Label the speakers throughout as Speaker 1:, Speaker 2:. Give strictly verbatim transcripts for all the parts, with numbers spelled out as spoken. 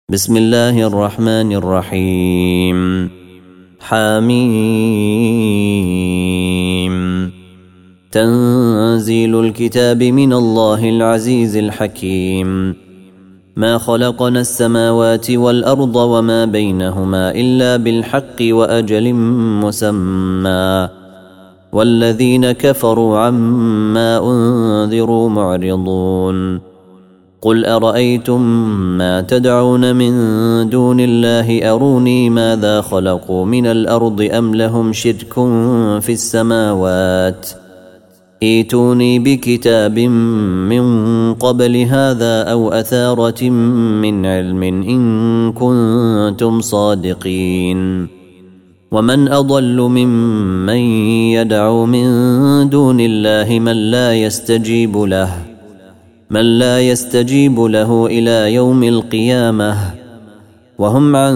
Speaker 1: بسم الله الرحمن الرحيم. حميم. تنزيل الكتاب من الله العزيز الحكيم. ما خلقنا السماوات والأرض وما بينهما إلا بالحق وأجل مسمى، والذين كفروا عما أنذروا معرضون. قل أرأيتم ما تدعون من دون الله أروني ماذا خلقوا من الأرض أم لهم شرك في السماوات، ائتوني بكتاب من قبل هذا أو أثارة من علم إن كنتم صادقين. ومن أضل ممن يدعو من دون الله من لا يستجيب له من لا يستجيب له إلى يوم القيامة وهم عن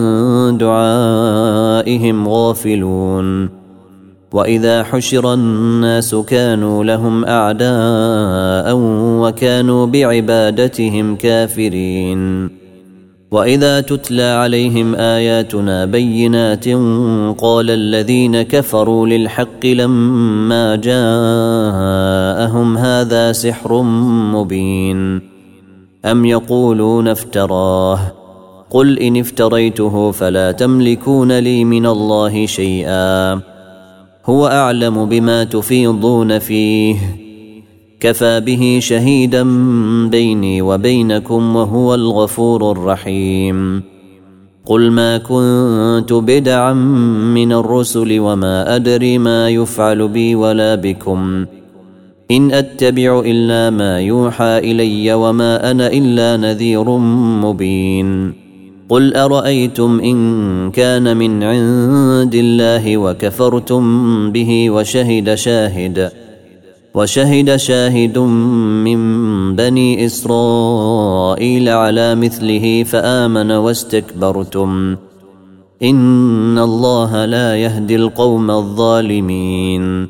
Speaker 1: دعائهم غافلون. وإذا حشر الناس كانوا لهم أعداء وكانوا بعبادتهم كافرين. وإذا تتلى عليهم آياتنا بينات قال الذين كفروا للحق لما جاءهم هذا سحر مبين. أم يقولون افتراه، قل إن افتريته فلا تملكون لي من الله شيئا، هو أعلم بما تفيضون فيه، كفى به شهيدا بيني وبينكم وهو الغفور الرحيم. قل ما كنت بدعا من الرسل وما أدري ما يفعل بي ولا بكم، إن أتبع إلا ما يوحى إلي وما أنا إلا نذير مبين. قل أرأيتم إن كان من عند الله وكفرتم به وشهد شاهد وشهد شاهد من بني إسرائيل على مثله فآمن واستكبرتم، إن الله لا يهدي القوم الظالمين.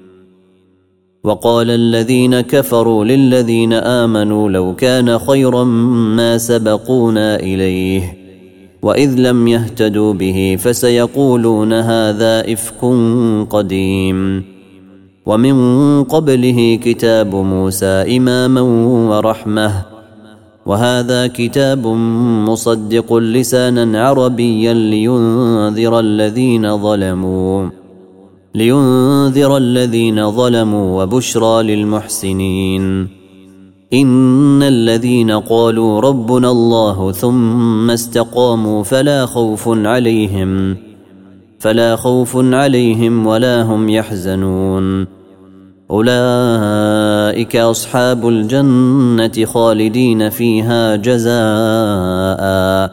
Speaker 1: وقال الذين كفروا للذين آمنوا لو كان خيرا ما سبقونا إليه، وإذ لم يهتدوا به فسيقولون هذا إفك قديم. ومن قبله كتاب موسى إماما ورحمة، وهذا كتاب مصدق لسانا عربيا لينذر الذين ظلموا لينذر الذين ظلموا وبشرى للمحسنين. إن الذين قالوا ربنا الله ثم استقاموا فلا خوف عليهم فلا خوف عليهم ولا هم يحزنون. أولئك أصحاب الجنة خالدين فيها جزاء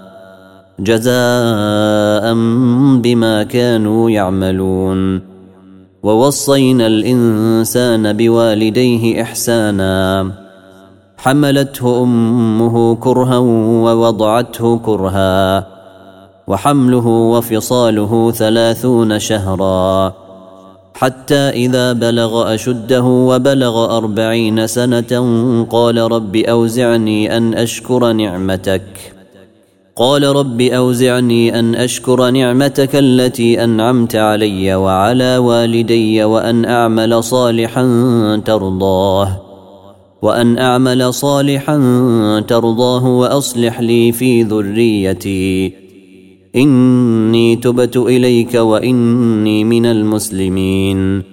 Speaker 1: جزاء بما كانوا يعملون. ووصينا الإنسان بوالديه إحسانا، حملته أمه كرها ووضعته كرها، وحمله وفصاله ثلاثون شهرا، حتى إذا بلغ أشده وبلغ أربعين سنة قال رب أوزعني أن أشكر نعمتك قال رب أوزعني أن أشكر نعمتك التي أنعمت علي وعلى والدي وأن أعمل صالحا ترضاه وأن أعمل صالحا ترضاه وأصلح لي في ذريتي إني تبت إليك وإني من المسلمين.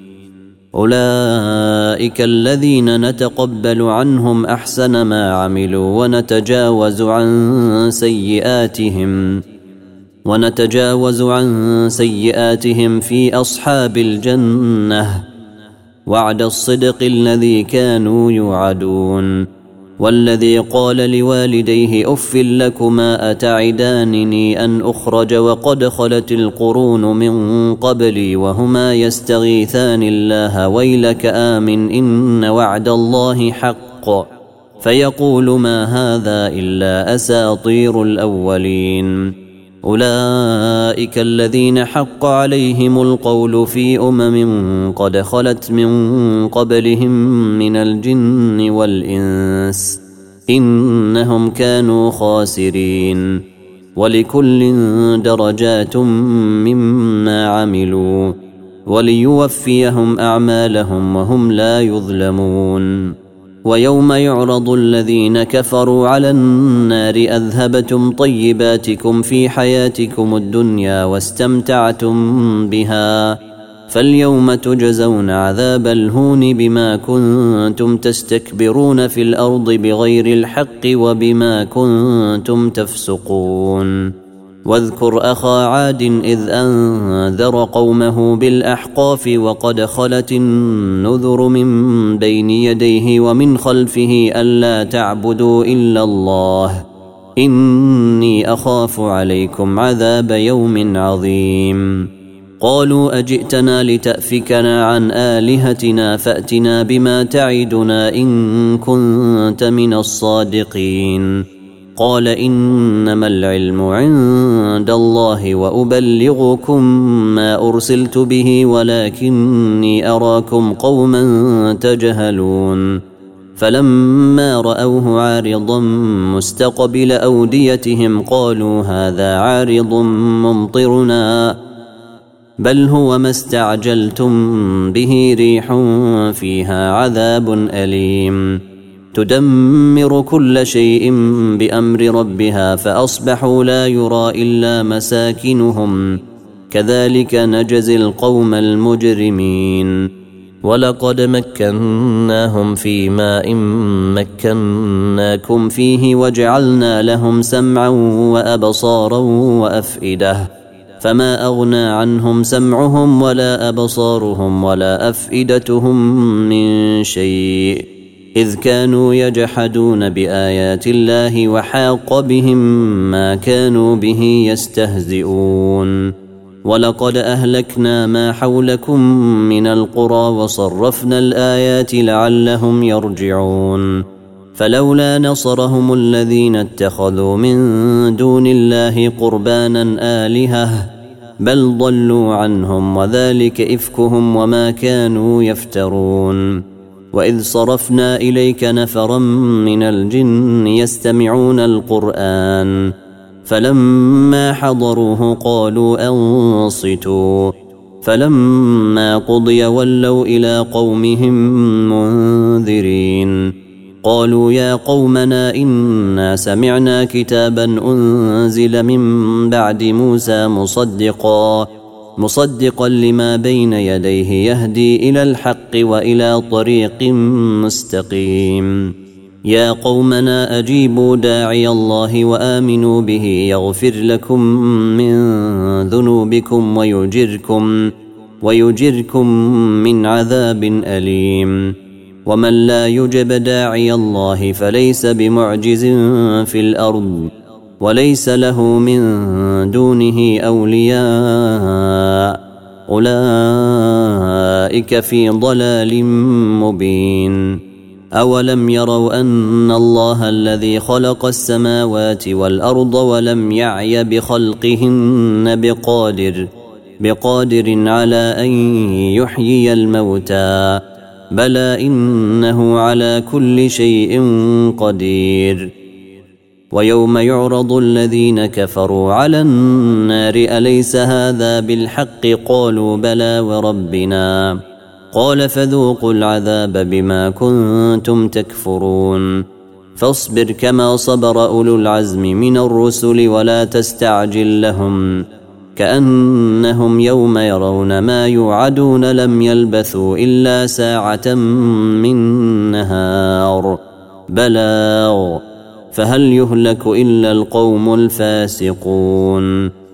Speaker 1: أولئك الذين نتقبل عنهم أحسن ما عملوا ونتجاوز عن سيئاتهم ونتجاوز عن سيئاتهم في أصحاب الجنة، وعد الصدق الذي كانوا يوعدون. والذي قال لوالديه أف لكما أتعدانني أن أخرج وقد خلت القرون من قبلي وهما يستغيثان الله ويلك آمن إن وعد الله حق، فيقول ما هذا إلا أساطير الأولين. أولئك الذين حق عليهم القول في أمم قد خلت من قبلهم من الجن والإنس إنهم كانوا خاسرين. ولكل درجات مما عملوا وليوفيهم أعمالهم وهم لا يظلمون. ويوم يعرض الذين كفروا على النار أذهبتم طيباتكم في حياتكم الدنيا واستمتعتم بها فاليوم تجزون عذاب الهون بما كنتم تستكبرون في الأرض بغير الحق وبما كنتم تفسقون. واذكر أخا عاد إذ أنذر قومه بالأحقاف وقد خلت النذر من بين يديه ومن خلفه ألا تعبدوا إلا الله إني أخاف عليكم عذاب يوم عظيم. قالوا أجئتنا لتأفكنا عن آلهتنا فأتنا بما تعدنا إن كنت من الصادقين. قال إنما العلم عند الله وأبلغكم ما أرسلت به ولكني أراكم قوما تجهلون. فلما رأوه عارضا مستقبل أوديتهم قالوا هذا عارض ممطرنا بل هو ما استعجلتم به ريح فيها عذاب أليم تدمر كل شيء بأمر ربها فأصبحوا لا يرى إلا مساكنهم كذلك نجزي القوم المجرمين. ولقد مكناهم في ماء مكناكم فيه وجعلنا لهم سمعا وأبصارا وأفئدة فما أغنى عنهم سمعهم ولا أبصارهم ولا أفئدتهم من شيء إذ كانوا يجحدون بآيات الله وحاق بهم ما كانوا به يستهزئون. ولقد أهلكنا ما حولكم من القرى وصرفنا الآيات لعلهم يرجعون. فلولا نصرهم الذين اتخذوا من دون الله قربانا آلهة بل ضلوا عنهم وذلك إفكهم وما كانوا يفترون. وإذ صرفنا إليك نفرا من الجن يستمعون القرآن فلما حضروه قالوا أنصتوا فلما قضي ولوا إلى قومهم منذرين. قالوا يا قومنا إنا سمعنا كتابا أنزل من بعد موسى مصدقا مصدقا لما بين يديه يهدي إلى الحق وإلى طريق مستقيم. يا قومنا أجيبوا داعي الله وآمنوا به يغفر لكم من ذنوبكم ويجركم ويجركم من عذاب أليم. ومن لا يجب داعي الله فليس بمعجز في الأرض وليس له من دونه أولياء أولئك في ضلال مبين. أولم يروا أن الله الذي خلق السماوات والأرض ولم يعي بخلقهن بقادر بقادر على أن يحيي الموتى بلى إنه على كل شيء قدير. ويوم يعرض الذين كفروا على النار أليس هذا بالحق قالوا بلى وربنا قال فذوقوا العذاب بما كنتم تكفرون. فاصبر كما صبر أولو العزم من الرسل ولا تستعجل لهم كأنهم يوم يرون ما يوعدون لم يلبثوا إلا ساعة من نهار بلاغ فهل يهلك إلا القوم الفاسقون.